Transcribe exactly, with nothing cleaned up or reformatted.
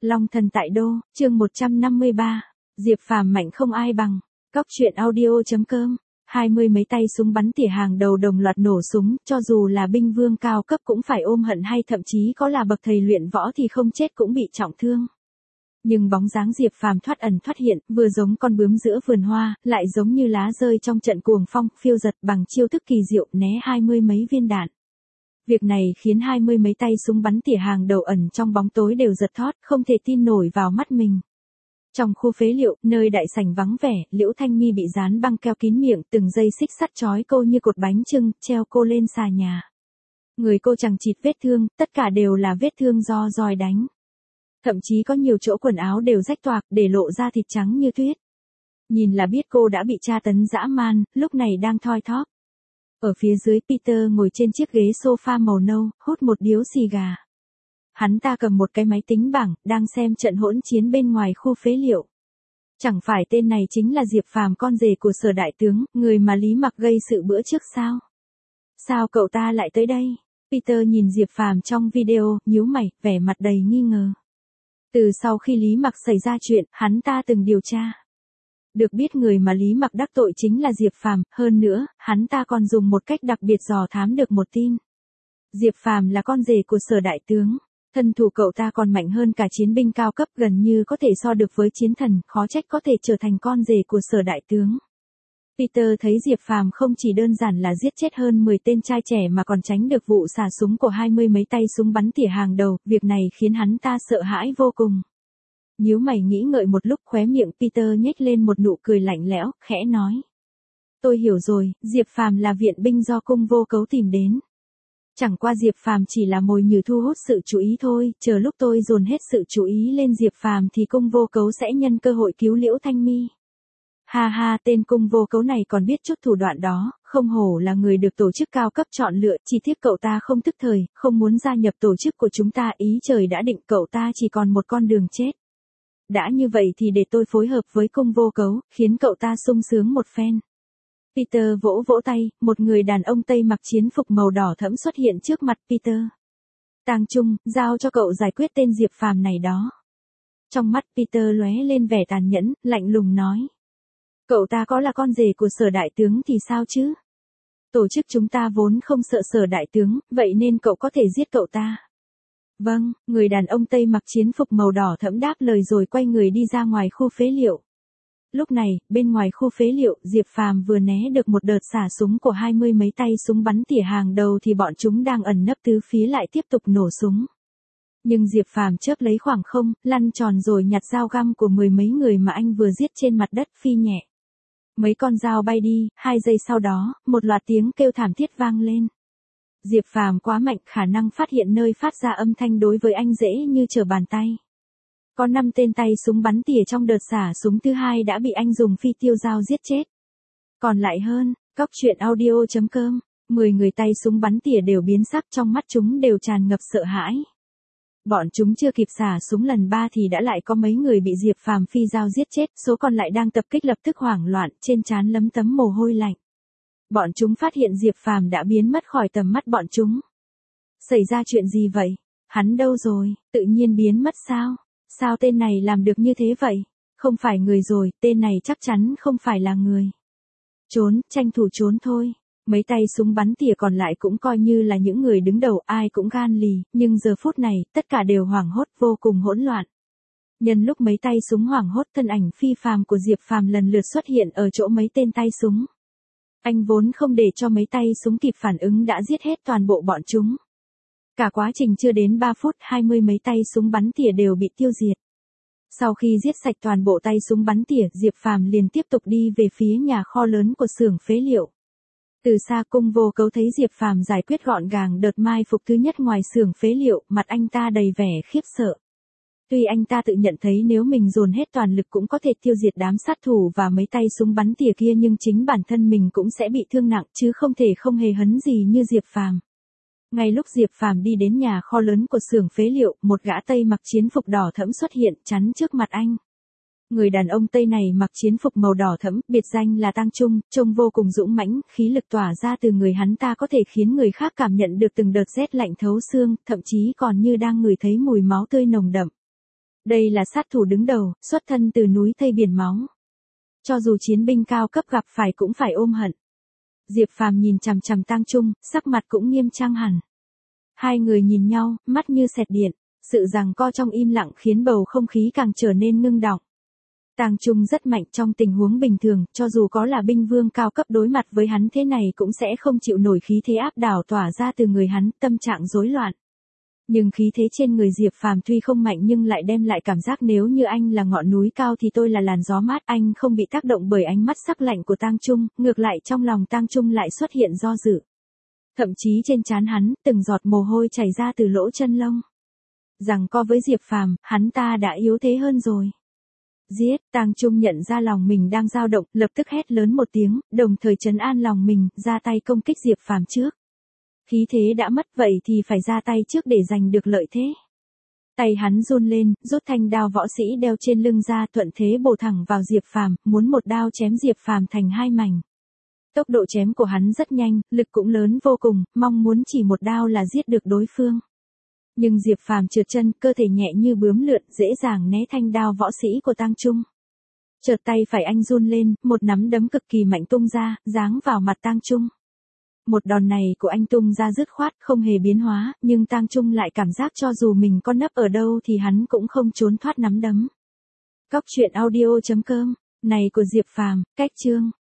Long thần tại đô, chương một trăm năm mươi ba, Diệp Phàm mạnh không ai bằng. Cóc truyện audio chấm com. Hai mươi mấy tay súng bắn tỉa hàng đầu đồng loạt nổ súng, cho dù là binh vương cao cấp cũng phải ôm hận hay thậm chí có là bậc thầy luyện võ thì không chết cũng bị trọng thương. Nhưng bóng dáng Diệp Phàm thoát ẩn thoát hiện, vừa giống con bướm giữa vườn hoa, lại giống như lá rơi trong trận cuồng phong, phiêu giật bằng chiêu thức kỳ diệu né hai mươi mấy viên đạn. Việc này khiến hai mươi mấy tay súng bắn tỉa hàng đầu ẩn trong bóng tối đều giật thót, không thể tin nổi vào mắt mình. Trong khu phế liệu, nơi đại sảnh vắng vẻ, Liễu Thanh Mi bị dán băng keo kín miệng, từng dây xích sắt trói cô như cột bánh chưng, treo cô lên xà nhà. Người cô chằng chịt vết thương, tất cả đều là vết thương do roi đánh. Thậm chí có nhiều chỗ quần áo đều rách toạc, để lộ ra thịt trắng như tuyết. Nhìn là biết cô đã bị tra tấn dã man, lúc này đang thoi thóp. Ở phía dưới, Peter ngồi trên chiếc ghế sofa màu nâu, hút một điếu xì gà. Hắn ta cầm một cái máy tính bảng, đang xem trận hỗn chiến bên ngoài khu phế liệu. Chẳng phải tên này chính là Diệp Phàm, con rể của Sở đại tướng, người mà Lý Mặc gây sự bữa trước sao? Sao cậu ta lại tới đây? Peter nhìn Diệp Phàm trong video, nhíu mày, vẻ mặt đầy nghi ngờ. Từ sau khi Lý Mặc xảy ra chuyện, hắn ta từng điều tra. Được biết người mà Lý Mặc đắc tội chính là Diệp Phàm, hơn nữa, hắn ta còn dùng một cách đặc biệt dò thám được một tin. Diệp Phàm là con rể của Sở đại tướng, thân thủ cậu ta còn mạnh hơn cả chiến binh cao cấp, gần như có thể so được với chiến thần, khó trách có thể trở thành con rể của Sở đại tướng. Peter thấy Diệp Phàm không chỉ đơn giản là giết chết hơn mười tên trai trẻ mà còn tránh được vụ xả súng của hai mươi mấy tay súng bắn tỉa hàng đầu, việc này khiến hắn ta sợ hãi vô cùng. Nhíu mày nghĩ ngợi một lúc, khóe miệng Peter nhếch lên một nụ cười lạnh lẽo, khẽ nói. Tôi hiểu rồi, Diệp Phàm là viện binh do cung vô cấu tìm đến. Chẳng qua Diệp Phàm chỉ là mồi nhử thu hút sự chú ý thôi, chờ lúc tôi dồn hết sự chú ý lên Diệp Phàm thì cung vô cấu sẽ nhân cơ hội cứu Liễu Thanh Mi. Ha ha, tên cung vô cấu này còn biết chút thủ đoạn đó, không hổ là người được tổ chức cao cấp chọn lựa, chỉ tiếc cậu ta không thức thời, không muốn gia nhập tổ chức của chúng ta, ý trời đã định cậu ta chỉ còn một con đường chết. Đã như vậy thì để tôi phối hợp với cung vô cấu, khiến cậu ta sung sướng một phen. Peter vỗ vỗ tay, một người đàn ông Tây mặc chiến phục màu đỏ thẫm xuất hiện trước mặt Peter. Tang Trung, giao cho cậu giải quyết tên Diệp Phàm này đó. Trong mắt Peter lóe lên vẻ tàn nhẫn, lạnh lùng nói. Cậu ta có là con rể của Sở đại tướng thì sao chứ? Tổ chức chúng ta vốn không sợ Sở đại tướng, vậy nên cậu có thể giết cậu ta. Vâng, người đàn ông Tây mặc chiến phục màu đỏ thẫm đáp lời rồi quay người đi ra ngoài khu phế liệu. Lúc này, bên ngoài khu phế liệu, Diệp Phàm vừa né được một đợt xả súng của hai mươi mấy tay súng bắn tỉa hàng đầu thì bọn chúng đang ẩn nấp tứ phía lại tiếp tục nổ súng. Nhưng Diệp Phàm chớp lấy khoảng không, lăn tròn rồi nhặt dao găm của mười mấy người mà anh vừa giết trên mặt đất, phi nhẹ. Mấy con dao bay đi, hai giây sau đó, một loạt tiếng kêu thảm thiết vang lên. Diệp Phàm quá mạnh, khả năng phát hiện nơi phát ra âm thanh đối với anh dễ như trở bàn tay. Có năm tên tay súng bắn tỉa trong đợt xả súng thứ hai đã bị anh dùng phi tiêu dao giết chết. Còn lại hơn, cóc truyện audio chấm com, mười người tay súng bắn tỉa đều biến sắc, trong mắt chúng đều tràn ngập sợ hãi. Bọn chúng chưa kịp xả súng lần ba thì đã lại có mấy người bị Diệp Phàm phi dao giết chết, số còn lại đang tập kích lập tức hoảng loạn, trên trán lấm tấm mồ hôi lạnh. Bọn chúng phát hiện Diệp Phàm đã biến mất khỏi tầm mắt bọn chúng. Xảy ra chuyện gì vậy? Hắn đâu rồi? Tự nhiên biến mất sao? Sao tên này làm được như thế vậy? Không phải người rồi, tên này chắc chắn không phải là người. Trốn, tranh thủ trốn thôi. Mấy tay súng bắn tỉa còn lại cũng coi như là những người đứng đầu, ai cũng gan lì, nhưng giờ phút này, tất cả đều hoảng hốt, vô cùng hỗn loạn. Nhân lúc mấy tay súng hoảng hốt, thân ảnh phi phàm của Diệp Phàm lần lượt xuất hiện ở chỗ mấy tên tay súng. Anh vốn không để cho mấy tay súng kịp phản ứng đã giết hết toàn bộ bọn chúng. Cả quá trình chưa đến ba phút, hai mươi mấy tay súng bắn tỉa đều bị tiêu diệt. Sau khi giết sạch toàn bộ tay súng bắn tỉa, Diệp Phàm liền tiếp tục đi về phía nhà kho lớn của xưởng phế liệu. Từ xa cung vô cấu thấy Diệp Phàm giải quyết gọn gàng đợt mai phục thứ nhất ngoài xưởng phế liệu, mặt anh ta đầy vẻ khiếp sợ. Tuy anh ta tự nhận thấy nếu mình dồn hết toàn lực cũng có thể tiêu diệt đám sát thủ và mấy tay súng bắn tỉa kia, nhưng chính bản thân mình cũng sẽ bị thương nặng chứ không thể không hề hấn gì như Diệp Phàm. Ngay lúc Diệp Phàm đi đến nhà kho lớn của xưởng phế liệu, một gã Tây mặc chiến phục đỏ thẫm xuất hiện chắn trước mặt anh. Người đàn ông Tây này mặc chiến phục màu đỏ thẫm, biệt danh là Tang Trung, trông vô cùng dũng mãnh, khí lực tỏa ra từ người hắn ta có thể khiến người khác cảm nhận được từng đợt rét lạnh thấu xương, thậm chí còn như đang ngửi thấy mùi máu tươi nồng đậm. Đây là sát thủ đứng đầu, xuất thân từ núi Thây biển máu. Cho dù chiến binh cao cấp gặp phải cũng phải ôm hận. Diệp Phàm nhìn chằm chằm Tang Trung, sắc mặt cũng nghiêm trang hẳn. Hai người nhìn nhau, mắt như xẹt điện, sự giằng co trong im lặng khiến bầu không khí càng trở nên ngưng đọng. Tang Trung rất mạnh trong tình huống bình thường, cho dù có là binh vương cao cấp đối mặt với hắn thế này cũng sẽ không chịu nổi khí thế áp đảo tỏa ra từ người hắn, tâm trạng rối loạn. Nhưng khí thế trên người Diệp Phàm tuy không mạnh nhưng lại đem lại cảm giác nếu như anh là ngọn núi cao thì tôi là làn gió mát, anh không bị tác động bởi ánh mắt sắc lạnh của Tang Trung, ngược lại trong lòng Tang Trung lại xuất hiện do dự. Thậm chí trên trán hắn, từng giọt mồ hôi chảy ra từ lỗ chân lông. Giằng co với Diệp Phàm, hắn ta đã yếu thế hơn rồi. Giết, Tang Trung nhận ra lòng mình đang dao động, lập tức hét lớn một tiếng, đồng thời trấn an lòng mình, ra tay công kích Diệp Phàm trước. Khí thế đã mất vậy thì phải ra tay trước để giành được lợi thế. Tay hắn run lên, rút thanh đao võ sĩ đeo trên lưng ra, thuận thế bổ thẳng vào Diệp Phàm, muốn một đao chém Diệp Phàm thành hai mảnh. Tốc độ chém của hắn rất nhanh, lực cũng lớn vô cùng, mong muốn chỉ một đao là giết được đối phương. Nhưng Diệp Phàm trượt chân, cơ thể nhẹ như bướm lượn, dễ dàng né thanh đao võ sĩ của Tang Trung. Chợt tay phải anh run lên, một nắm đấm cực kỳ mạnh tung ra, giáng vào mặt Tang Trung. Một đòn này của anh tung ra dứt khoát, không hề biến hóa, nhưng Tang Trung lại cảm giác cho dù mình có nấp ở đâu thì hắn cũng không trốn thoát nắm đấm. Cóc truyện audio chấm com, này của Diệp Phàm, cách chương.